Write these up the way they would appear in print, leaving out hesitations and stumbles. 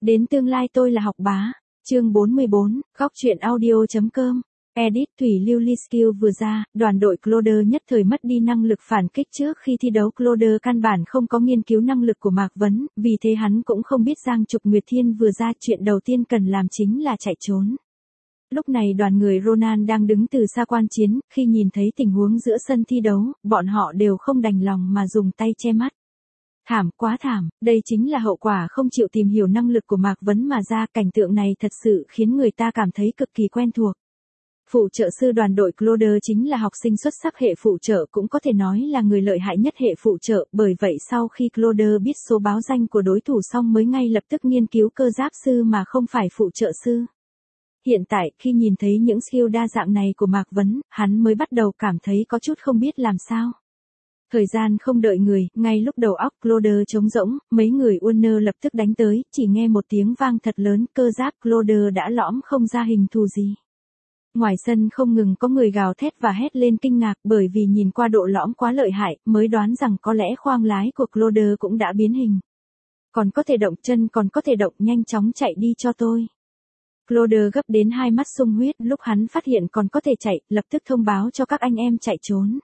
Đến tương lai tôi là học bá. Chương 44, góc truyện audio.com. Edit Thủy Lưu Ly Skill vừa ra, đoàn đội Cloder nhất thời mất đi năng lực phản kích trước khi thi đấu. Cloder căn bản không có nghiên cứu năng lực của Mạc Vấn, vì thế hắn cũng không biết Giang Trục Nguyệt Thiên vừa ra, chuyện đầu tiên cần làm chính là chạy trốn. Lúc này đoàn người Ronan đang đứng từ xa quan chiến, khi nhìn thấy tình huống giữa sân thi đấu, bọn họ đều không đành lòng mà dùng tay che mắt. Thảm, quá thảm, đây chính là hậu quả không chịu tìm hiểu năng lực của Mạc Vấn mà ra. Cảnh tượng này thật sự khiến người ta cảm thấy cực kỳ quen thuộc. Phụ trợ sư đoàn đội Cloder chính là học sinh xuất sắc hệ phụ trợ, cũng có thể nói là người lợi hại nhất hệ phụ trợ, bởi vậy sau khi Cloder biết số báo danh của đối thủ xong mới ngay lập tức nghiên cứu cơ giáp sư mà không phải phụ trợ sư. Hiện tại, khi nhìn thấy những skill đa dạng này của Mạc Vấn, hắn mới bắt đầu cảm thấy có chút không biết làm sao. Thời gian không đợi người, ngay lúc đầu óc Cloder trống rỗng, mấy người Warner lập tức đánh tới, chỉ nghe một tiếng vang thật lớn, cơ giáp Cloder đã lõm không ra hình thù gì. Ngoài sân không ngừng có người gào thét và hét lên kinh ngạc, bởi vì nhìn qua độ lõm quá lợi hại, mới đoán rằng có lẽ khoang lái của Cloder cũng đã biến hình. Còn có thể động chân, còn có thể động, nhanh chóng chạy đi cho tôi. Cloder gấp đến hai mắt sung huyết, lúc hắn phát hiện còn có thể chạy, lập tức thông báo cho các anh em chạy trốn.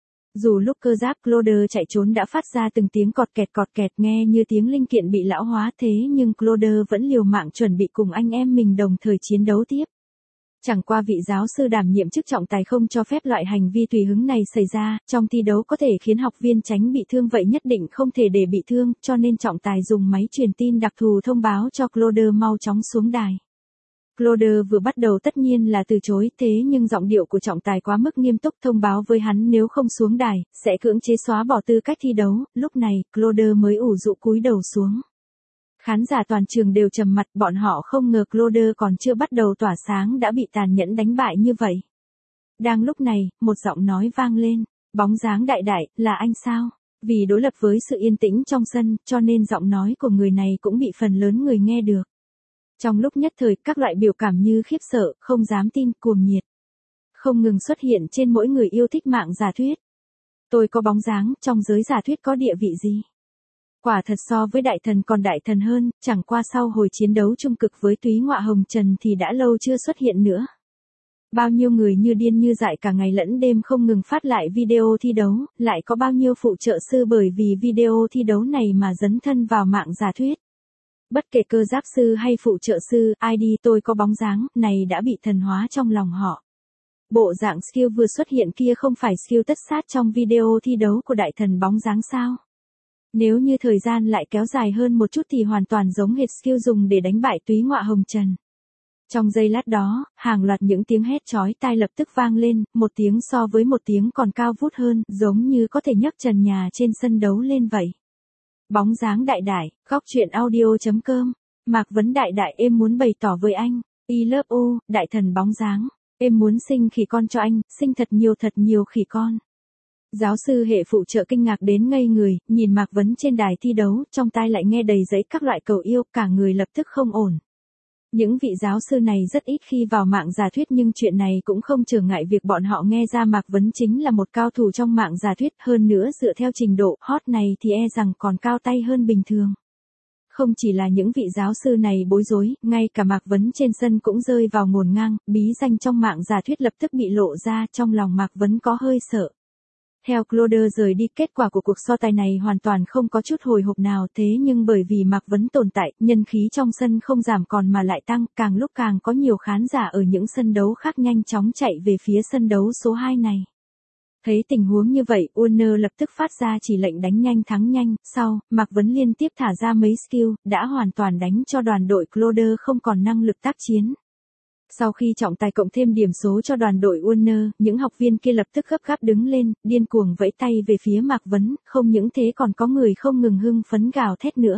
Dù lúc cơ giáp Cloder chạy trốn đã phát ra từng tiếng cọt kẹt nghe như tiếng linh kiện bị lão hóa, thế nhưng Cloder vẫn liều mạng chuẩn bị cùng anh em mình đồng thời chiến đấu tiếp. Chẳng qua vị giáo sư đảm nhiệm chức trọng tài không cho phép loại hành vi tùy hứng này xảy ra, trong thi đấu có thể khiến học viên tránh bị thương, vậy nhất định không thể để bị thương, cho nên trọng tài dùng máy truyền tin đặc thù thông báo cho Cloder mau chóng xuống đài. Cloder vừa bắt đầu tất nhiên là từ chối, thế nhưng giọng điệu của trọng tài quá mức nghiêm túc, thông báo với hắn nếu không xuống đài, sẽ cưỡng chế xóa bỏ tư cách thi đấu. Lúc này, Cloder mới ủ rũ cúi đầu xuống. Khán giả toàn trường đều trầm mặt, bọn họ không ngờ Cloder còn chưa bắt đầu tỏa sáng đã bị tàn nhẫn đánh bại như vậy. Đang lúc này, một giọng nói vang lên, bóng dáng đại đại, là anh sao? Vì đối lập với sự yên tĩnh trong sân, cho nên giọng nói của người này cũng bị phần lớn người nghe được. Trong lúc nhất thời, các loại biểu cảm như khiếp sợ, không dám tin, cuồng nhiệt không ngừng xuất hiện trên mỗi người yêu thích mạng giả thuyết. Tôi có bóng dáng, trong giới giả thuyết có địa vị gì? Quả thật so với đại thần còn đại thần hơn, chẳng qua sau hồi chiến đấu trung cực với Túy Ngọa Hồng Trần thì đã lâu chưa xuất hiện nữa. Bao nhiêu người như điên như dại cả ngày lẫn đêm không ngừng phát lại video thi đấu, lại có bao nhiêu phụ trợ sư bởi vì video thi đấu này mà dấn thân vào mạng giả thuyết. Bất kể cơ giáp sư hay phụ trợ sư, ID tôi có bóng dáng, này đã bị thần hóa trong lòng họ. Bộ dạng skill vừa xuất hiện kia không phải skill tất sát trong video thi đấu của đại thần bóng dáng sao? Nếu như thời gian lại kéo dài hơn một chút thì hoàn toàn giống hệt skill dùng để đánh bại Túy Ngọa Hồng Trần. Trong giây lát đó, hàng loạt những tiếng hét chói tai lập tức vang lên, một tiếng so với một tiếng còn cao vút hơn, giống như có thể nhấc trần nhà trên sân đấu lên vậy. Bóng dáng đại đại, góc truyện audio.com. Mạc Vấn đại đại, em muốn bày tỏ với anh. I love you, đại thần bóng dáng. Em muốn sinh khỉ con cho anh, sinh thật nhiều khỉ con. Giáo sư hệ phụ trợ kinh ngạc đến ngây người, nhìn Mạc Vấn trên đài thi đấu, trong tai lại nghe đầy giấy các loại cầu yêu, cả người lập tức không ổn. Những vị giáo sư này rất ít khi vào mạng giả thuyết, nhưng chuyện này cũng không trở ngại việc bọn họ nghe ra Mạc Vấn chính là một cao thủ trong mạng giả thuyết, hơn nữa dựa theo trình độ hot này thì e rằng còn cao tay hơn bình thường. Không chỉ là những vị giáo sư này bối rối, ngay cả Mạc Vấn trên sân cũng rơi vào ngổn ngang, bí danh trong mạng giả thuyết lập tức bị lộ ra, trong lòng Mạc Vấn có hơi sợ. Theo Cloder rời đi, kết quả của cuộc so tài này hoàn toàn không có chút hồi hộp nào, thế nhưng bởi vì Mạc Vấn tồn tại, nhân khí trong sân không giảm còn mà lại tăng, càng lúc càng có nhiều khán giả ở những sân đấu khác nhanh chóng chạy về phía sân đấu số 2 này. Thấy tình huống như vậy, Warner lập tức phát ra chỉ lệnh đánh nhanh thắng nhanh, sau, Mạc Vấn liên tiếp thả ra mấy skill, đã hoàn toàn đánh cho đoàn đội Cloder không còn năng lực tác chiến. Sau khi trọng tài cộng thêm điểm số cho đoàn đội Warner, những học viên kia lập tức gấp gáp đứng lên, điên cuồng vẫy tay về phía Mạc Vấn, không những thế còn có người không ngừng hưng phấn gào thét nữa.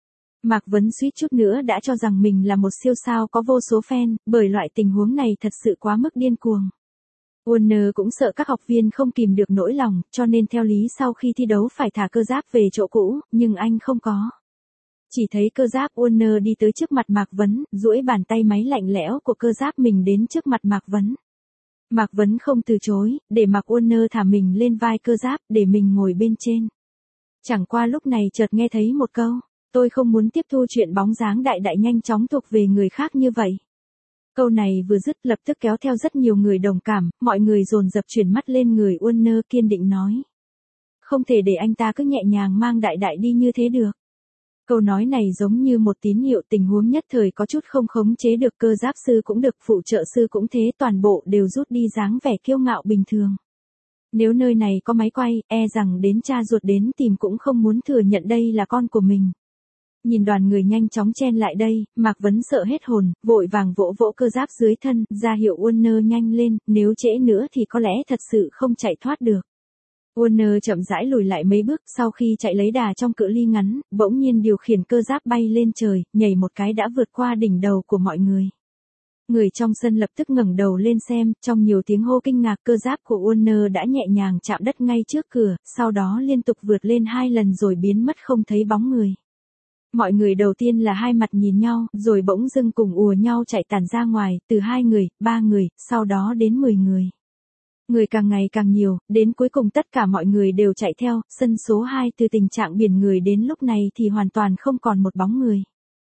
Mạc Vấn suýt chút nữa đã cho rằng mình là một siêu sao có vô số fan, bởi loại tình huống này thật sự quá mức điên cuồng. Warner cũng sợ các học viên không kìm được nỗi lòng, cho nên theo lý sau khi thi đấu phải thả cơ giáp về chỗ cũ, nhưng anh không có. Chỉ thấy cơ giáp Warner đi tới trước mặt Mạc Vấn, duỗi bàn tay máy lạnh lẽo của cơ giáp mình đến trước mặt Mạc Vấn. Mạc Vấn không từ chối, để Mạc Warner thả mình lên vai cơ giáp, để mình ngồi bên trên. Chẳng qua lúc này chợt nghe thấy một câu, Tôi không muốn tiếp thu chuyện bóng dáng đại đại nhanh chóng thuộc về người khác như vậy. Câu này vừa dứt lập tức kéo theo rất nhiều người đồng cảm, mọi người dồn dập chuyển mắt lên người Warner kiên định nói. Không thể để anh ta cứ nhẹ nhàng mang đại đại đi như thế được. Câu nói này giống như một tín hiệu tình huống nhất thời có chút không khống chế được, cơ giáp sư cũng được, phụ trợ sư cũng thế, toàn bộ đều rút đi dáng vẻ kiêu ngạo bình thường. Nếu nơi này có máy quay, e rằng đến cha ruột đến tìm cũng không muốn thừa nhận đây là con của mình. Nhìn đoàn người nhanh chóng chen lại đây, Mạc Vấn sợ hết hồn, vội vàng vỗ vỗ cơ giáp dưới thân, ra hiệu Warner nhanh lên, nếu trễ nữa thì có lẽ thật sự không chạy thoát được. Warner chậm rãi lùi lại mấy bước, sau khi chạy lấy đà trong cự ly ngắn, bỗng nhiên điều khiển cơ giáp bay lên trời, nhảy một cái đã vượt qua đỉnh đầu của mọi người. Người trong sân lập tức ngẩng đầu lên xem, trong nhiều tiếng hô kinh ngạc, cơ giáp của Warner đã nhẹ nhàng chạm đất ngay trước cửa, sau đó liên tục vượt lên 2 lần rồi biến mất không thấy bóng người. Mọi người đầu tiên là hai mặt nhìn nhau, rồi bỗng dưng cùng ùa nhau chạy tản ra ngoài, từ 2 người, 3 người, sau đó đến 10 người. Người càng ngày càng nhiều, đến cuối cùng tất cả mọi người đều chạy theo, sân số 2 từ tình trạng biển người đến lúc này thì hoàn toàn không còn một bóng người.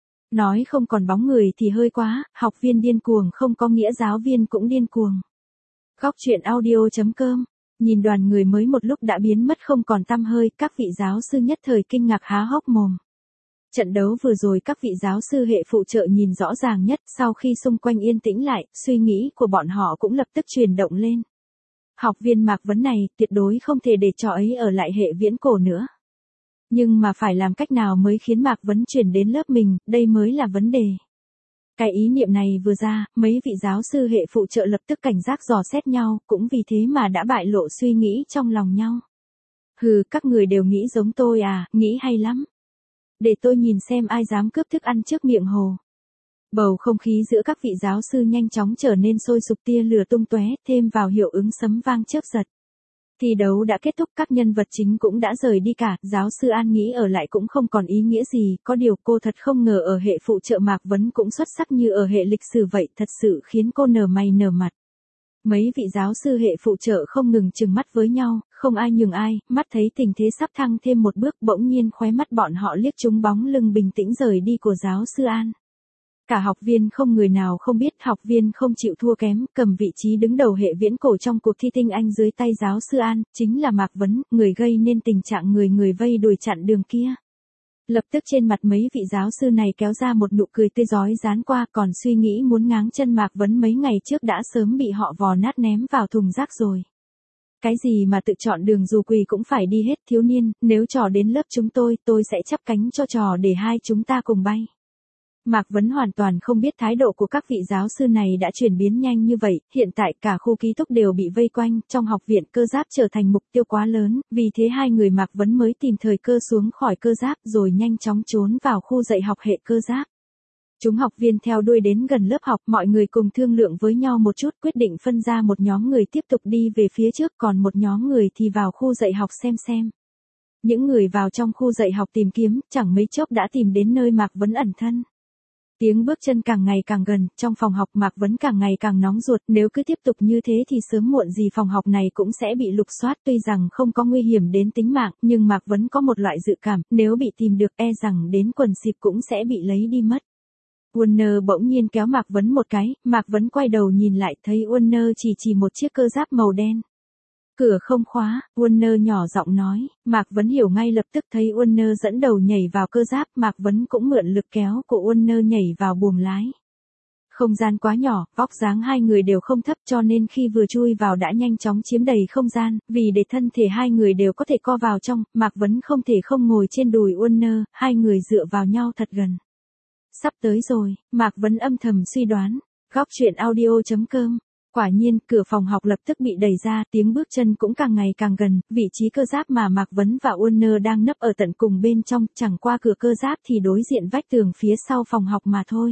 Nói không còn bóng người thì hơi quá, học viên điên cuồng không có nghĩa giáo viên cũng điên cuồng. Góc truyện audio.com. Nhìn đoàn người mới một lúc đã biến mất không còn tăm hơi, các vị giáo sư nhất thời kinh ngạc há hốc mồm. Trận đấu vừa rồi các vị giáo sư hệ phụ trợ nhìn rõ ràng nhất, sau khi xung quanh yên tĩnh lại, suy nghĩ của bọn họ cũng lập tức chuyển động lên. Học viên Mạc Vấn này, tuyệt đối không thể để cho ấy ở lại hệ viễn cổ nữa. Nhưng mà phải làm cách nào mới khiến Mạc Vấn chuyển đến lớp mình, đây mới là vấn đề. Cái ý niệm này vừa ra, mấy vị giáo sư hệ phụ trợ lập tức cảnh giác dò xét nhau, cũng vì thế mà đã bại lộ suy nghĩ trong lòng nhau. Hừ, các người đều nghĩ giống tôi à, nghĩ hay lắm. Để tôi nhìn xem ai dám cướp thức ăn trước miệng hồ. Bầu không khí giữa các vị giáo sư nhanh chóng trở nên sôi sục, tia lửa tung tóe, thêm vào hiệu ứng sấm vang chớp giật. Thi đấu đã kết thúc, các nhân vật chính cũng đã rời đi cả, giáo sư An nghĩ ở lại cũng không còn ý nghĩa gì, có điều cô thật không ngờ ở hệ phụ trợ Mạc Vấn cũng xuất sắc như ở hệ lịch sử vậy, thật sự khiến cô nở mày nở mặt. Mấy vị giáo sư hệ phụ trợ không ngừng trừng mắt với nhau, không ai nhường ai, mắt thấy tình thế sắp thăng thêm một bước, bỗng nhiên khóe mắt bọn họ liếc trúng bóng lưng bình tĩnh rời đi của giáo sư An. Cả học viên không người nào không biết, học viên không chịu thua kém, cầm vị trí đứng đầu hệ viễn cổ trong cuộc thi tinh anh dưới tay giáo sư An, chính là Mạc Vấn, người gây nên tình trạng người người vây đuổi chặn đường kia. Lập tức trên mặt mấy vị giáo sư này kéo ra một nụ cười tươi rói dán qua, còn suy nghĩ muốn ngáng chân Mạc Vấn mấy ngày trước đã sớm bị họ vò nát ném vào thùng rác rồi. Cái gì mà tự chọn đường dù quỳ cũng phải đi hết, thiếu niên, nếu trò đến lớp chúng tôi sẽ chắp cánh cho trò để hai chúng ta cùng bay. Mạc Vấn hoàn toàn không biết thái độ của các vị giáo sư này đã chuyển biến nhanh như vậy, hiện tại cả khu ký túc đều bị vây quanh, trong học viện cơ giáp trở thành mục tiêu quá lớn, vì thế hai người Mạc Vấn mới tìm thời cơ xuống khỏi cơ giáp rồi nhanh chóng trốn vào khu dạy học hệ cơ giáp. Chúng học viên theo đuôi đến gần lớp học, mọi người cùng thương lượng với nhau một chút, quyết định phân ra một nhóm người tiếp tục đi về phía trước, còn một nhóm người thì vào khu dạy học xem. Những người vào trong khu dạy học tìm kiếm, chẳng mấy chốc đã tìm đến nơi Mạc Vấn ẩn thân. Tiếng bước chân càng ngày càng gần, trong phòng học Mạc Vấn càng ngày càng nóng ruột, nếu cứ tiếp tục như thế thì sớm muộn gì phòng học này cũng sẽ bị lục soát, tuy rằng không có nguy hiểm đến tính mạng, nhưng Mạc Vấn có một loại dự cảm, nếu bị tìm được e rằng đến quần xịp cũng sẽ bị lấy đi mất. Warner bỗng nhiên kéo Mạc Vấn một cái, Mạc Vấn quay đầu nhìn lại thấy Warner chỉ một chiếc cơ giáp màu đen. Cửa không khóa, Warner nhỏ giọng nói, Mạc Vấn hiểu ngay lập tức, thấy Warner dẫn đầu nhảy vào cơ giáp, Mạc Vấn cũng mượn lực kéo của Warner nhảy vào buồng lái. Không gian quá nhỏ, vóc dáng hai người đều không thấp cho nên khi vừa chui vào đã nhanh chóng chiếm đầy không gian, vì để thân thể hai người đều có thể co vào trong, Mạc Vấn không thể không ngồi trên đùi Warner, hai người dựa vào nhau thật gần. Sắp tới rồi, Mạc Vấn âm thầm suy đoán. Góc truyện audio.com. Quả nhiên, cửa phòng học lập tức bị đẩy ra, tiếng bước chân cũng càng ngày càng gần, vị trí cơ giáp mà Mạc Vấn và Warner đang nấp ở tận cùng bên trong, chẳng qua cửa cơ giáp thì đối diện vách tường phía sau phòng học mà thôi.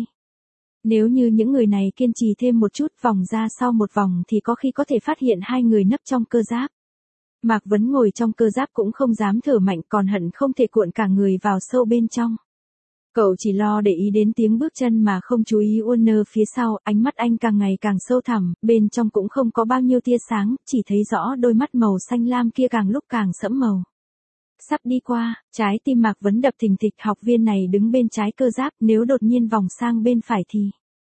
Nếu như những người này kiên trì thêm một chút, vòng ra sau một vòng thì có khi có thể phát hiện hai người nấp trong cơ giáp. Mạc Vấn ngồi trong cơ giáp cũng không dám thở mạnh, còn hận không thể cuộn cả người vào sâu bên trong. Cậu chỉ lo để ý đến tiếng bước chân mà không chú ý Warner phía sau, ánh mắt anh càng ngày càng sâu thẳm, bên trong cũng không có bao nhiêu tia sáng, chỉ thấy rõ đôi mắt màu xanh lam kia càng lúc càng sẫm màu. Sắp đi qua, trái tim Mạc Vấn đập thình thịch, học viên này đứng bên trái cơ giáp, nếu đột nhiên vòng sang bên phải thì...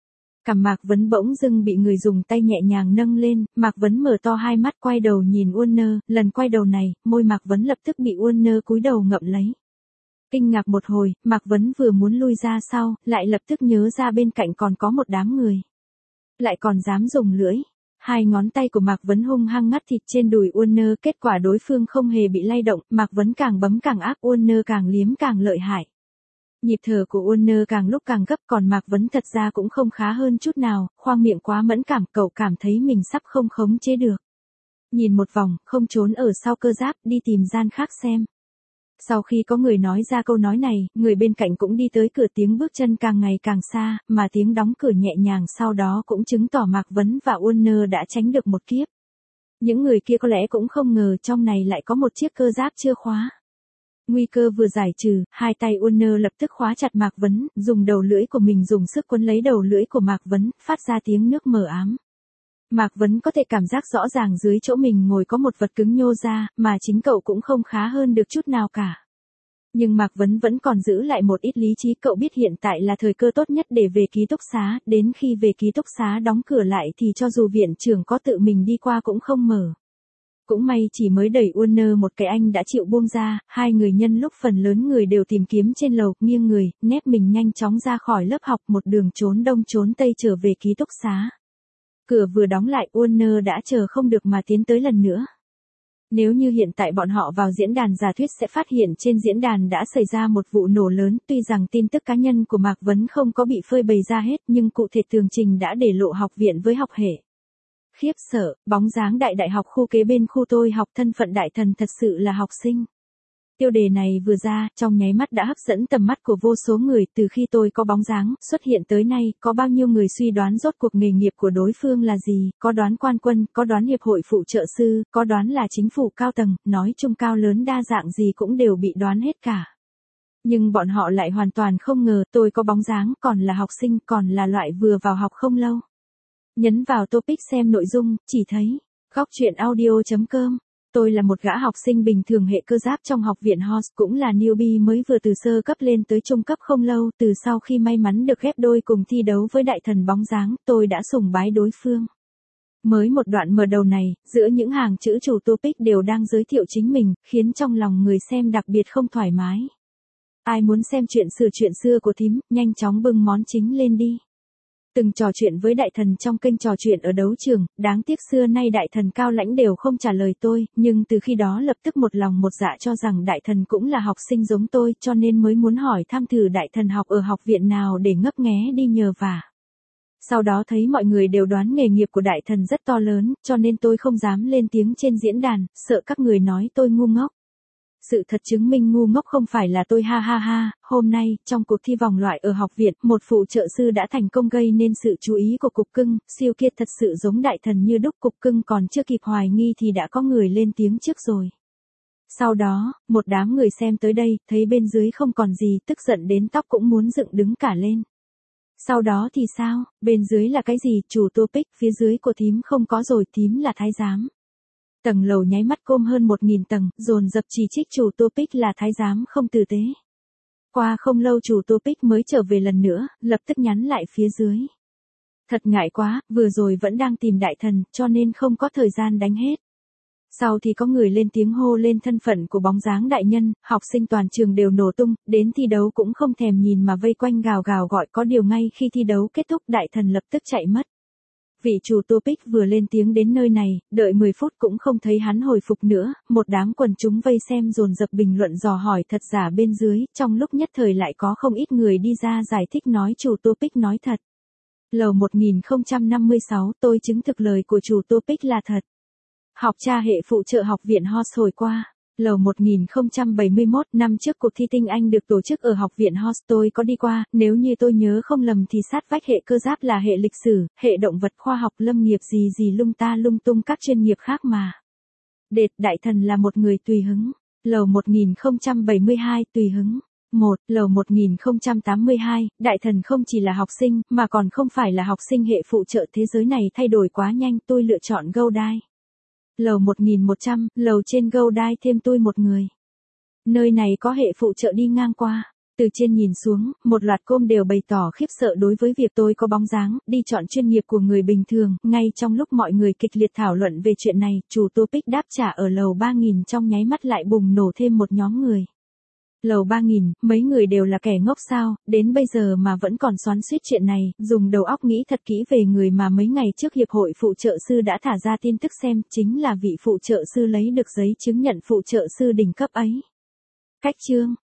Cằm Mạc Vấn bỗng dưng bị người dùng tay nhẹ nhàng nâng lên, Mạc Vấn mở to hai mắt quay đầu nhìn Warner, lần quay đầu này, môi Mạc Vấn lập tức bị Warner cúi đầu ngậm lấy. Kinh ngạc một hồi, Mạc Vấn vừa muốn lui ra sau, lại lập tức nhớ ra bên cạnh còn có một đám người. Lại còn dám dùng lưỡi. Hai ngón tay của Mạc Vấn hung hăng ngắt thịt trên đùi Warner, kết quả đối phương không hề bị lay động, Mạc Vấn càng bấm càng ác, Warner càng liếm càng lợi hại. Nhịp thở của Warner càng lúc càng gấp, còn Mạc Vấn thật ra cũng không khá hơn chút nào, khoang miệng quá mẫn cảm, cậu cảm thấy mình sắp không khống chế được. Nhìn một vòng, không trốn ở sau cơ giáp, đi tìm gian khác xem. Sau khi có người nói ra câu nói này, người bên cạnh cũng đi tới cửa, tiếng bước chân càng ngày càng xa, mà tiếng đóng cửa nhẹ nhàng sau đó cũng chứng tỏ Mạc Vấn và Warner đã tránh được một kiếp. Những người kia có lẽ cũng không ngờ trong này lại có một chiếc cơ giáp chưa khóa. Nguy cơ vừa giải trừ, hai tay Warner lập tức khóa chặt Mạc Vấn, dùng đầu lưỡi của mình dùng sức quấn lấy đầu lưỡi của Mạc Vấn, phát ra tiếng nước mờ ám. Mạc Vấn có thể cảm giác rõ ràng dưới chỗ mình ngồi có một vật cứng nhô ra, mà chính cậu cũng không khá hơn được chút nào cả. Nhưng Mạc Vấn vẫn còn giữ lại một ít lý trí, cậu biết hiện tại là thời cơ tốt nhất để về ký túc xá, đến khi về ký túc xá đóng cửa lại thì cho dù viện trưởng có tự mình đi qua cũng không mở. Cũng may chỉ mới đẩy Warner một cái anh đã chịu buông ra, hai người nhân lúc phần lớn người đều tìm kiếm trên lầu, nghiêng người, nép mình nhanh chóng ra khỏi lớp học, một đường trốn đông trốn tây trở về ký túc xá. Cửa vừa đóng lại, Warner đã chờ không được mà tiến tới lần nữa. Nếu như hiện tại bọn họ vào diễn đàn giả thuyết sẽ phát hiện trên diễn đàn đã xảy ra một vụ nổ lớn, tuy rằng tin tức cá nhân của Mạc Vấn không có bị phơi bày ra hết nhưng cụ thể tường trình đã để lộ học viện với học hệ. Khiếp sợ, bóng dáng đại học khu kế bên khu tôi học, thân phận đại thần thật sự là học sinh. Tiêu đề này vừa ra, trong nháy mắt đã hấp dẫn tầm mắt của vô số người, từ khi tôi có bóng dáng xuất hiện tới nay, có bao nhiêu người suy đoán rốt cuộc nghề nghiệp của đối phương là gì, có đoán quan quân, có đoán hiệp hội phụ trợ sư, có đoán là chính phủ cao tầng, nói chung cao lớn đa dạng gì cũng đều bị đoán hết cả. Nhưng bọn họ lại hoàn toàn không ngờ tôi có bóng dáng, còn là học sinh, còn là loại vừa vào học không lâu. Nhấn vào topic xem nội dung, chỉ thấy, góc truyện audio.com. Tôi là một gã học sinh bình thường hệ cơ giáp trong học viện HOS, cũng là newbie mới vừa từ sơ cấp lên tới trung cấp không lâu, từ sau khi may mắn được ghép đôi cùng thi đấu với đại thần bóng dáng, tôi đã sùng bái đối phương. Mới một đoạn mở đầu này, giữa những hàng chữ chủ topic đều đang giới thiệu chính mình, khiến trong lòng người xem đặc biệt không thoải mái. Ai muốn xem chuyện xưa của thím, nhanh chóng bưng món chính lên đi. Từng trò chuyện với đại thần trong kênh trò chuyện ở đấu trường, đáng tiếc xưa nay đại thần cao lãnh đều không trả lời tôi, nhưng từ khi đó lập tức một lòng một dạ cho rằng đại thần cũng là học sinh giống tôi, cho nên mới muốn hỏi thăm thử đại thần học ở học viện nào để ngấp nghé đi nhờ vả. Sau đó thấy mọi người đều đoán nghề nghiệp của đại thần rất to lớn, cho nên tôi không dám lên tiếng trên diễn đàn, sợ các người nói tôi ngu ngốc. Sự thật chứng minh ngu ngốc không phải là tôi, ha ha ha. Hôm nay, trong cuộc thi vòng loại ở học viện, một phụ trợ sư đã thành công gây nên sự chú ý của Cục Cưng, siêu kia thật sự giống đại thần như đúc. Cục Cưng còn chưa kịp hoài nghi thì đã có người lên tiếng trước rồi. Sau đó, một đám người xem tới đây, thấy bên dưới không còn gì, tức giận đến tóc cũng muốn dựng đứng cả lên. Sau đó thì sao, bên dưới là cái gì, chủ topic, phía dưới của thím không có rồi, thím là thái giám. Tầng lầu nháy mắt côm hơn 1000 tầng, dồn dập chỉ trích chủ topic là thái giám không tử tế. Qua không lâu chủ topic mới trở về lần nữa, lập tức nhắn lại phía dưới. Thật ngại quá, vừa rồi vẫn đang tìm đại thần, cho nên không có thời gian đánh hết. Sau thì có người lên tiếng hô lên thân phận của bóng dáng đại nhân, học sinh toàn trường đều nổ tung, đến thi đấu cũng không thèm nhìn mà vây quanh gào gào gọi, có điều ngay khi thi đấu kết thúc đại thần lập tức chạy mất. Vị chủ topic vừa lên tiếng đến nơi này, đợi 10 phút cũng không thấy hắn hồi phục nữa, một đám quần chúng vây xem dồn dập bình luận dò hỏi thật giả bên dưới, trong lúc nhất thời lại có không ít người đi ra giải thích nói chủ topic nói thật. Lầu 1056, tôi chứng thực lời của chủ topic là thật. Học tra hệ phụ trợ học viện HOS hồi qua. Lầu 1071, năm trước cuộc thi tinh Anh được tổ chức ở học viện HOS tôi có đi qua, nếu như tôi nhớ không lầm thì sát vách hệ cơ giáp là hệ lịch sử, hệ động vật khoa học lâm nghiệp gì lung ta lung tung các chuyên nghiệp khác mà. Đệt, đại thần là một người tùy hứng. Lầu 1072, tùy hứng. 1. Lầu 1082, đại thần không chỉ là học sinh, mà còn không phải là học sinh hệ phụ trợ, thế giới này thay đổi quá nhanh, tôi lựa chọn Go Die. Lầu 1100, lầu trên Go Die thêm tôi một người. Nơi này có hệ phụ trợ đi ngang qua. Từ trên nhìn xuống, một loạt com đều bày tỏ khiếp sợ đối với việc tôi có bóng dáng, đi chọn chuyên nghiệp của người bình thường. Ngay trong lúc mọi người kịch liệt thảo luận về chuyện này, chủ topic đáp trả ở lầu 3000 trong nháy mắt lại bùng nổ thêm một nhóm người. Lầu 3000, mấy người đều là kẻ ngốc sao, đến bây giờ mà vẫn còn xoắn xuýt chuyện này, dùng đầu óc nghĩ thật kỹ về người mà mấy ngày trước Hiệp hội Phụ trợ sư đã thả ra tin tức xem, chính là vị phụ trợ sư lấy được giấy chứng nhận phụ trợ sư đỉnh cấp ấy. Cách chương